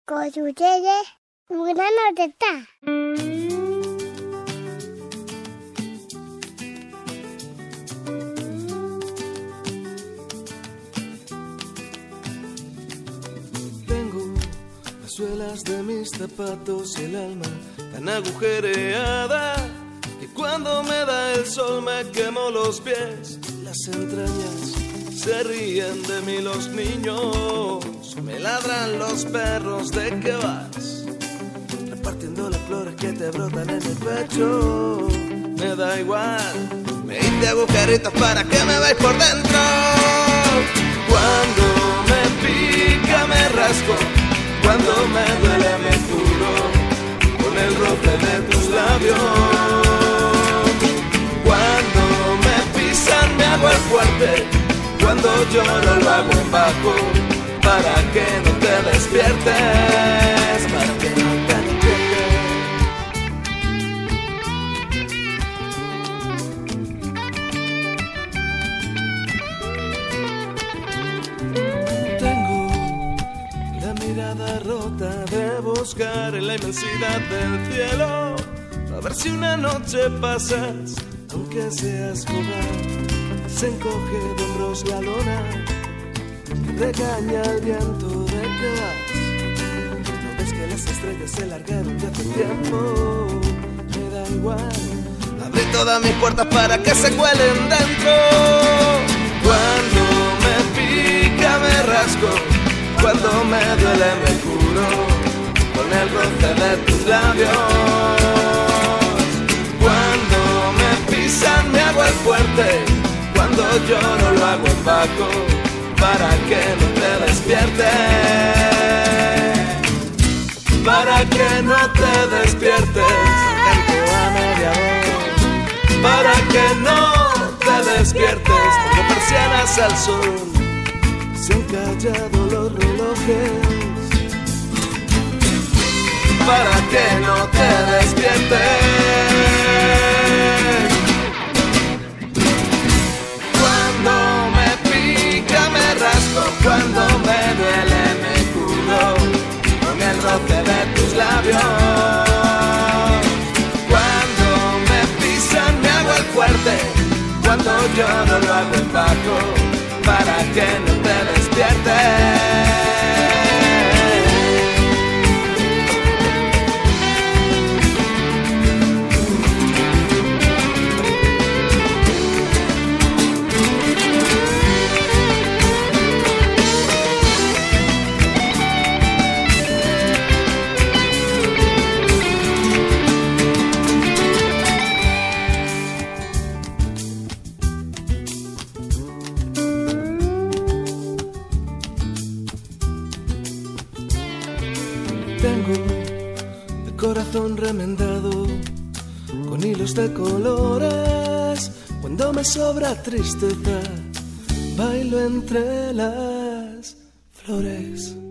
Con ustedes, una notita. Tengo las suelas de mis zapatos y el alma tan agujereada que cuando me da el sol me quemo los pies. Las entrañas se ríen de mí los niños, me ladran los perros. ¿De qué vas? Repartiendo las flores que te brotan en el pecho. Me da igual, me hice agujeritos para que me veáis por dentro. Cuando me pica me rasco, cuando me duele me curo con el roce de tus labios. Cuando me pisan me hago el fuerte, cuando lloro lo hago en bajo, para que no te despiertes, para que no te despiertes. Tengo la mirada rota de buscar en la inmensidad del cielo, a ver si una noche pasas, aunque seas joven. Se encoge de hombros la lona, regaña el viento. ¿De qué vas? ¿No ves que las estrellas se largaron de hace tiempo? Me da igual, abrí todas mis puertas para que se cuelen dentro. Cuando me pica me rasco, cuando me duele me curo con el roce de tus labios. Cuando me pisan me hago el fuerte, cuando lloro lo hago en bajo, para que no te despiertes, para que no te despiertes, canto a media voz, para que no te despiertes, como persianas al sol, se han callado los relojes, para que no te despiertes. Cuando me duele me curo con el roce de tus labios. Cuando me pisan me hago el fuerte, cuando lloro lo hago en bajo, para que no te despiertes. Tengo el corazón remendado con hilos de colores. Cuando me sobra tristeza, bailo entre las flores.